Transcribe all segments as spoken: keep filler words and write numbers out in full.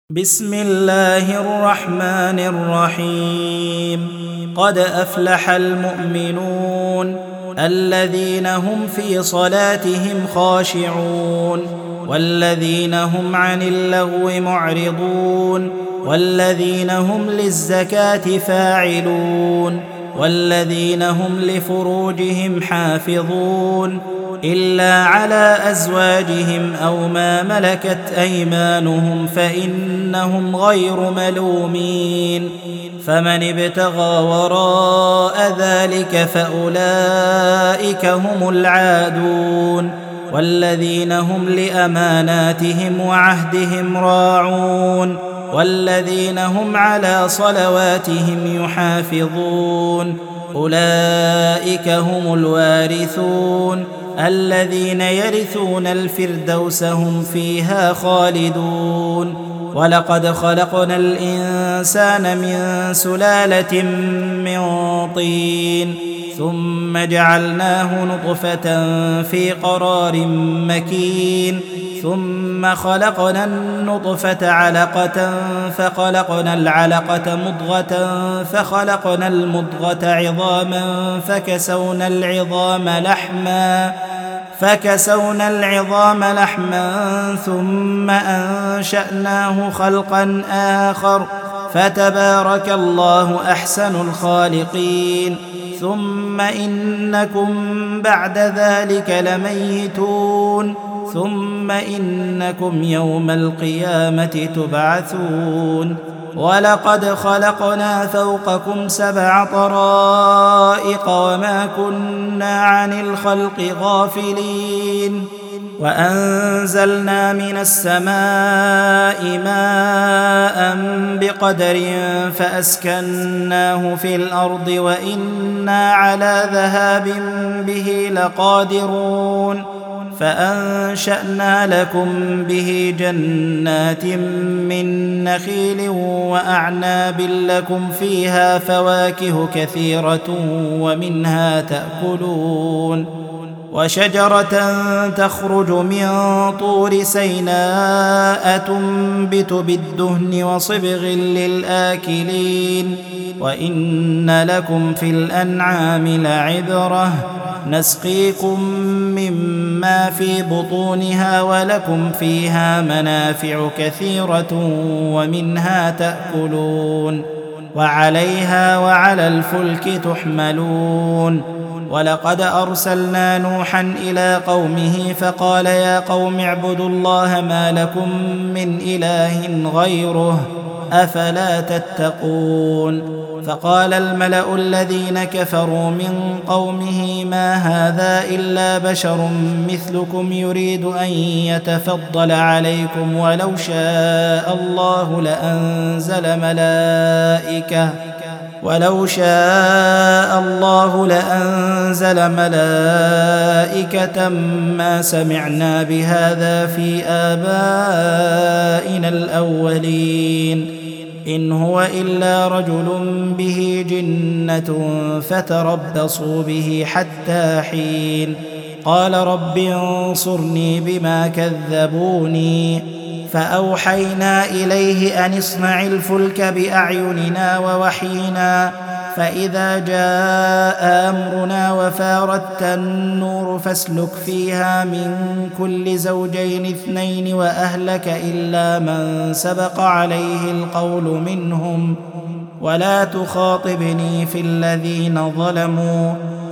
بسم الله الرحمن الرحيم قد أفلح المؤمنون الذين هم في صلاتهم خاشعون والذين هم عن اللغو معرضون والذين هم للزكاة فاعلون والذين هم لفروجهم حافظون إلا على أزواجهم أو ما ملكت أيمانهم فإنهم غير ملومين فمن ابتغى وراء ذلك فأولئك هم العادون والذين هم لأماناتهم وعهدهم راعون والذين هم على صلواتهم يحافظون أولئك هم الوارثون الذين يرثون الفردوس هم فيها خالدون ولقد خلقنا الإنسان من سلالة من طين ثم جعلناه نطفة في قرار مكين ثم خلقنا النطفة علقة فخلقنا العلقة مضغة فخلقنا المضغة عظاما فكسونا العظام لحما فكسونا العظام لحما ثم أنشأناه خلقا آخر فتبارك الله أحسن الخالقين ثم إنكم بعد ذلك لميتون ثم إنكم يوم القيامة تبعثون ولقد خلقنا فوقكم سبع طرائق وما كنا عن الخلق غافلين وأنزلنا من السماء ماء بقدر فأسكناه في الأرض وإنا على ذهاب به لقادرون فأنشأنا لكم به جنات من نخيل وأعناب لكم فيها فواكه كثيرة ومنها تأكلون وشجرة تخرج من طور سيناء تنبت بالدهن وصبغ للآكلين وإن لكم في الأنعام لعبرة نسقيكم مما في بطونها ولكم فيها منافع كثيرة ومنها تأكلون وعليها وعلى الفلك تحملون ولقد أرسلنا نوحا إلى قومه فقال يا قوم اعبدوا الله ما لكم من إله غيره أفلا تتقون فقال الملأ الذين كفروا من قومه ما هذا إلا بشر مثلكم يريد أن يتفضل عليكم ولو شاء الله لأنزل ملائكة ولو شاء الله لأنزل ملائكة ما سمعنا بهذا في آبائنا الأولين إن هو إلا رجل به جنة فتربصوا به حتى حين قال رب انصرني بما كذبوني فأوحينا إليه أن اصنع الفلك بأعيننا ووحينا فإذا جاء أمرنا وفاردت النور فاسلك فيها من كل زوجين اثنين وأهلك إلا من سبق عليه القول منهم ولا تخاطبني في الذين ظلموا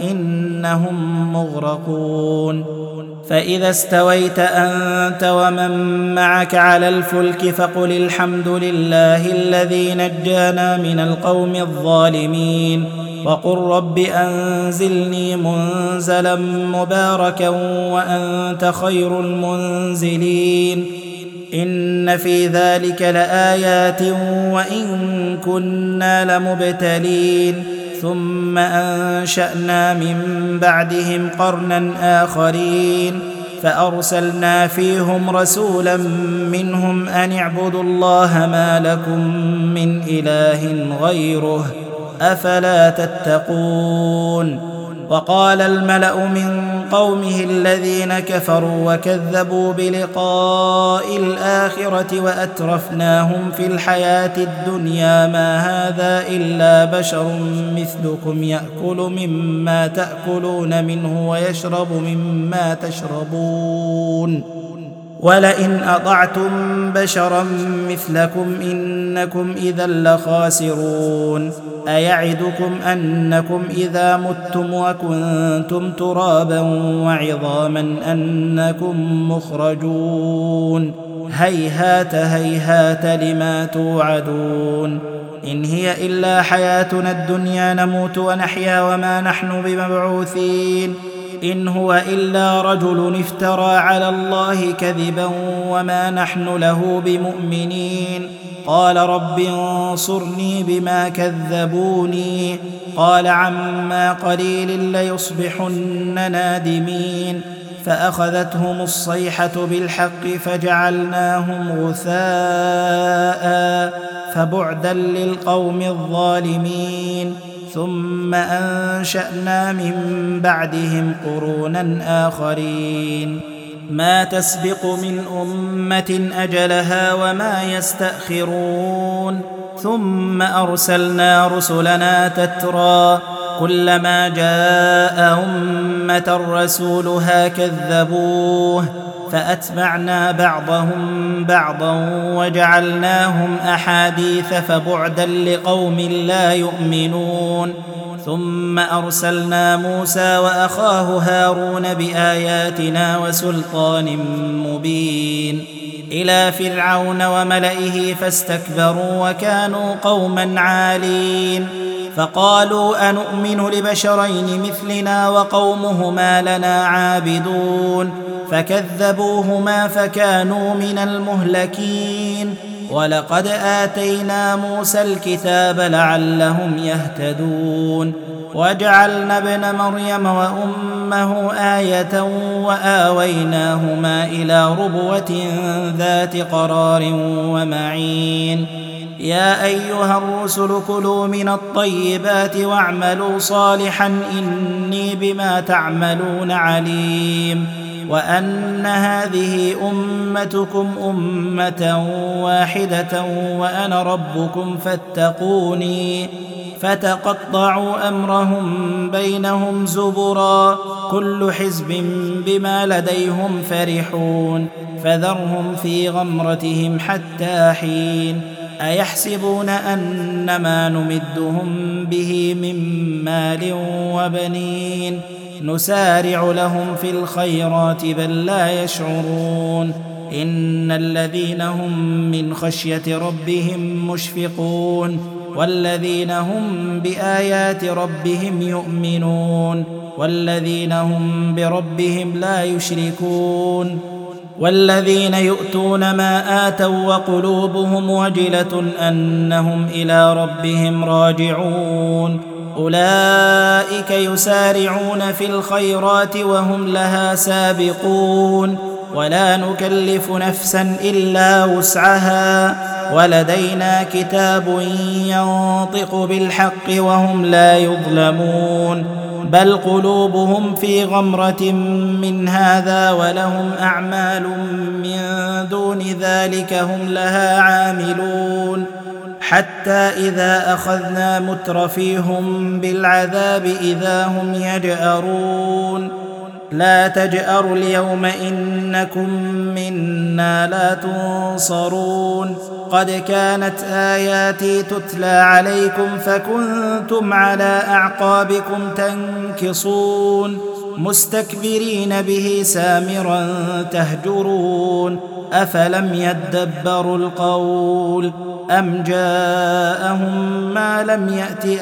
إنهم مغرقون فإذا استويت أنت ومن معك على الفلك فقل الحمد لله الذي نجانا من القوم الظالمين وقل رب أنزلني منزلا مباركا وأنت خير المنزلين إن في ذلك لآيات وإن كنا لمبتلين ثم أنشأنا من بعدهم قرنا آخرين فأرسلنا فيهم رسولا منهم أن اعبدوا الله ما لكم من إله غيره أفلا تتقون وقال الملأ من قومه الذين كفروا وكذبوا بلقاء الآخرة وأترفناهم في الحياة الدنيا ما هذا إلا بشر مثلكم يأكل مما تأكلون منه ويشرب مما تشربون ولئن أطعتم بشرا مثلكم إنكم إذا لخاسرون أيعدكم أنكم إذا متم وكنتم ترابا وعظاما أنكم مخرجون هيهات هيهات لما توعدون إن هي إلا حياتنا الدنيا نموت ونحيا وما نحن بمبعوثين إن هو إلا رجل افترى على الله كذبا وما نحن له بمؤمنين قال رب انصرني بما كذبوني قال عما قليل ليصبحن نادمين فأخذتهم الصيحة بالحق فجعلناهم غثاء فبعدا للقوم الظالمين ثم أنشأنا من بعدهم قرونا آخرين ما تسبق من أمة أجلها وما يستأخرون ثم أرسلنا رسلنا تترى كلما جاء أمة رسولها كذبوه فأتبعنا بعضهم بعضا وجعلناهم أحاديث فبعدا لقوم لا يؤمنون ثم أرسلنا موسى وأخاه هارون بآياتنا وسلطان مبين إلى فرعون وملئه فاستكبروا وكانوا قوما عالين فقالوا أنؤمن لبشرين مثلنا وقومهما لنا عابدون فكذبوهما فكانوا من المهلكين ولقد آتينا موسى الكتاب لعلهم يهتدون وجعلنا ابن مريم وأمه آية وآويناهما إلى ربوة ذات قرار ومعين يا أيها الرسل كلوا من الطيبات واعملوا صالحا إني بما تعملون عليم وأن هذه أمتكم أمة واحدة وأنا ربكم فاتقوني فتقطعوا أمرهم بينهم زبرا كل حزب بما لديهم فرحون فذرهم في غمرتهم حتى حين أيحسبون أن ما نمدهم به من مال وبنين نسارع لهم في الخيرات بل لا يشعرون إن الذين هم من خشية ربهم مشفقون والذين هم بآيات ربهم يؤمنون والذين هم بربهم لا يشركون والذين يؤتون ما آتوا وقلوبهم وجلة أنهم إلى ربهم راجعون أولئك يسارعون في الخيرات وهم لها سابقون ولا نكلف نفسا إلا وسعها ولدينا كتاب ينطق بالحق وهم لا يظلمون بل قلوبهم في غمرة من هذا ولهم أعمال من دون ذلك هم لها عاملون حتى إذا أخذنا مترفيهم بالعذاب إذا هم يجأرون لا تجأروا اليوم إنكم منا لا تنصرون قد كانت آياتي تتلى عليكم فكنتم على أعقابكم تنكصون مستكبرين به سامرا تهجرون أفلم يدبروا القول أم جاءهم ما لم يأت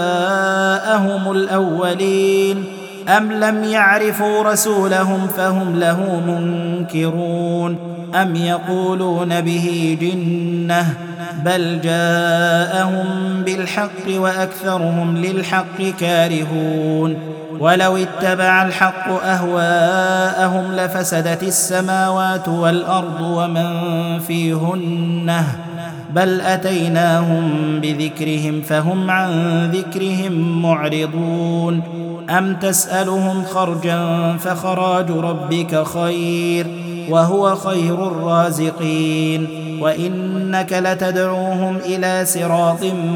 آباءهم الأولين أم لم يعرفوا رسولهم فهم له منكرون أم يقولون به جنة بل جاءهم بالحق وأكثرهم للحق كارهون ولو اتبع الحق أهواءهم لفسدت السماوات والأرض ومن فيهن بل أتيناهم بذكرهم فهم عن ذكرهم معرضون أم تسألهم خرجا فخراج ربك خير وهو خير الرازقين وإنك لتدعوهم إلى صراط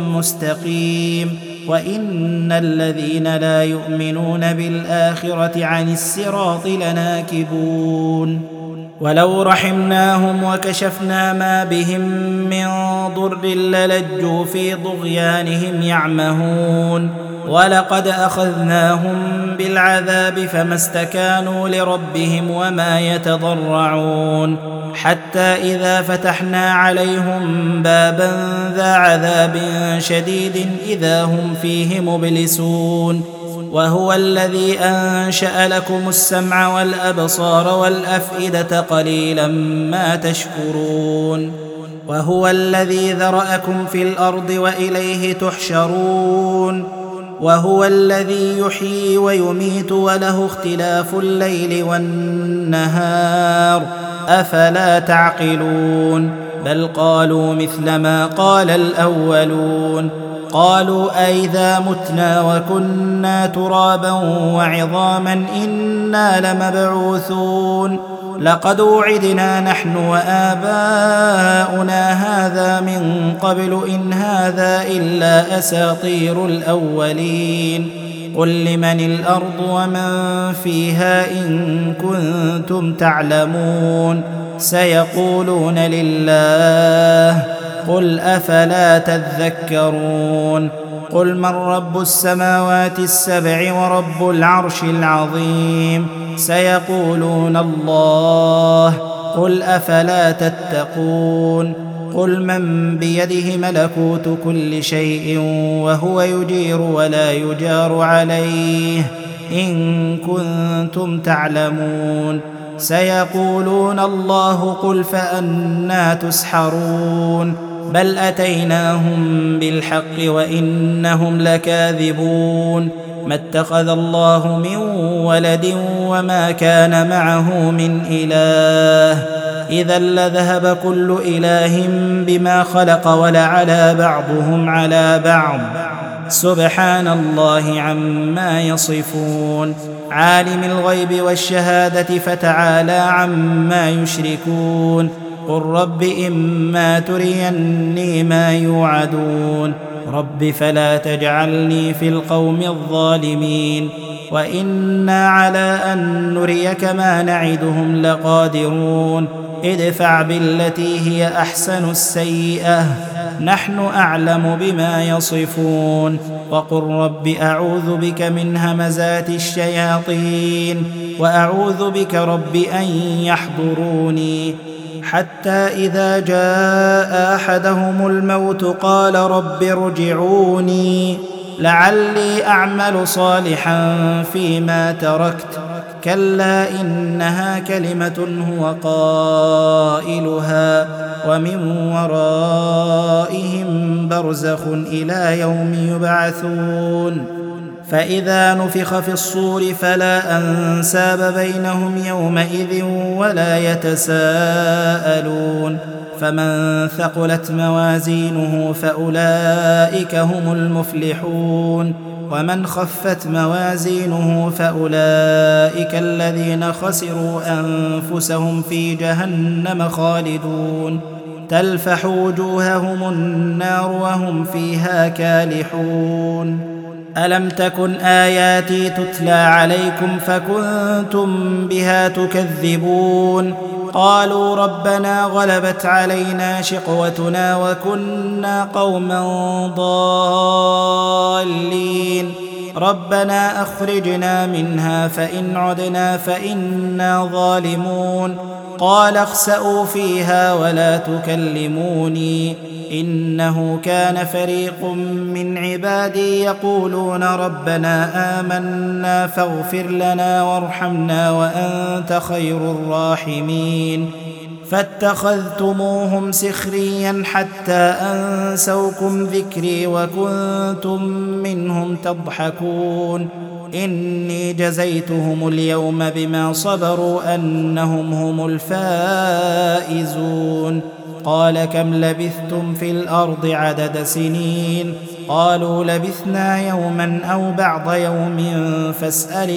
مستقيم وإن الذين لا يؤمنون بالآخرة عن الصراط لناكبون ولو رحمناهم وكشفنا ما بهم من ضر للجوا في طغيانهم يعمهون ولقد أخذناهم بالعذاب فما استكانوا لربهم وما يتضرعون حتى إذا فتحنا عليهم بابا ذا عذاب شديد إذا هم فيه مبلسون وهو الذي أنشأ لكم السمع والأبصار والأفئدة قليلا ما تشكرون وهو الذي ذرأكم في الأرض وإليه تحشرون وهو الذي يحيي ويميت وله اختلاف الليل والنهار أفلا تعقلون بل قالوا مثل ما قال الأولون قالوا أئذا متنا وكنا ترابا وعظاما إنا لمبعوثون لقد وعدنا نحن وآباؤنا هذا من قبل إن هذا إلا أساطير الأولين قل لمن الأرض ومن فيها إن كنتم تعلمون سيقولون لله قل أفلا تذكرون قل من رب السماوات السبع ورب العرش العظيم سيقولون الله قل أفلا تتقون قل من بيده ملكوت كل شيء وهو يجير ولا يجار عليه إن كنتم تعلمون سيقولون الله قل فأنى تسحرون بل أتيناهم بالحق وإنهم لكاذبون ما اتخذ الله من ولد وما كان معه من إله إذا لذهب كل إله بما خلق ولعلى بعضهم على بعض سبحان الله عما يصفون عالم الغيب والشهادة فتعالى عما يشركون قل رب إما تريني ما يوعدون رب فلا تجعلني في القوم الظالمين وإنا على أن نريك ما نعدهم لقادرون ادفع بالتي هي أحسن السيئة نحن أعلم بما يصفون وقل رب أعوذ بك من همزات الشياطين وأعوذ بك رب أن يحضروني حتى إذا جاء أحدهم الموت قال رب ارجعوني لعلي أعمل صالحا فيما تركت كلا إنها كلمة هو قائلها ومن ورائهم برزخ إلى يوم يبعثون فإذا نفخ في الصور فلا أنساب بينهم يومئذ ولا يتساءلون فمن ثقلت موازينه فأولئك هم المفلحون ومن خفت موازينه فأولئك الذين خسروا أنفسهم في جهنم خالدون تلفح وجوههم النار وهم فيها كالحون ألم تكن آياتي تتلى عليكم فكنتم بها تكذبون قالوا ربنا غلبت علينا شقوتنا وكنا قوما ضالين ربنا أخرجنا منها فإن عدنا فإنا ظالمون قال اخسئوا فيها ولا تكلموني إنه كان فريق من عبادي يقولون ربنا آمنا فاغفر لنا وارحمنا وأنت خير الراحمين فاتخذتموهم سخريا حتى أنسوكم ذكري وكنتم منهم تضحكون إني جزيتهم اليوم بما صبروا أنهم هم الفائزون قال كم لبثتم في الأرض عدد سنين قالوا لبثنا يوما أو بعض يوم فاسأل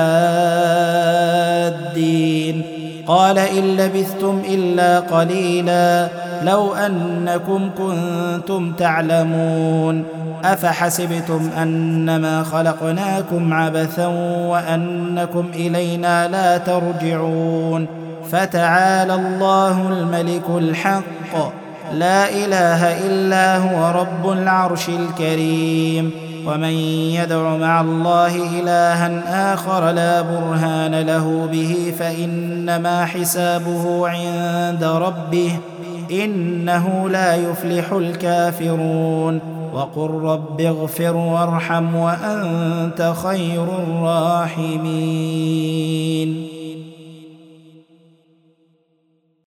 العادين قال إن لبثتم إلا قليلا لو أنكم كنتم تعلمون أفحسبتم أنما خلقناكم عبثا وأنكم إلينا لا ترجعون فتعالى الله الملك الحق لا إله إلا هو رب العرش الكريم ومن يدع مع الله إلها آخر لا برهان له به فإنما حسابه عند ربه إنه لا يفلح الكافرون وقل رب اغفر وارحم وأنت خير الراحمين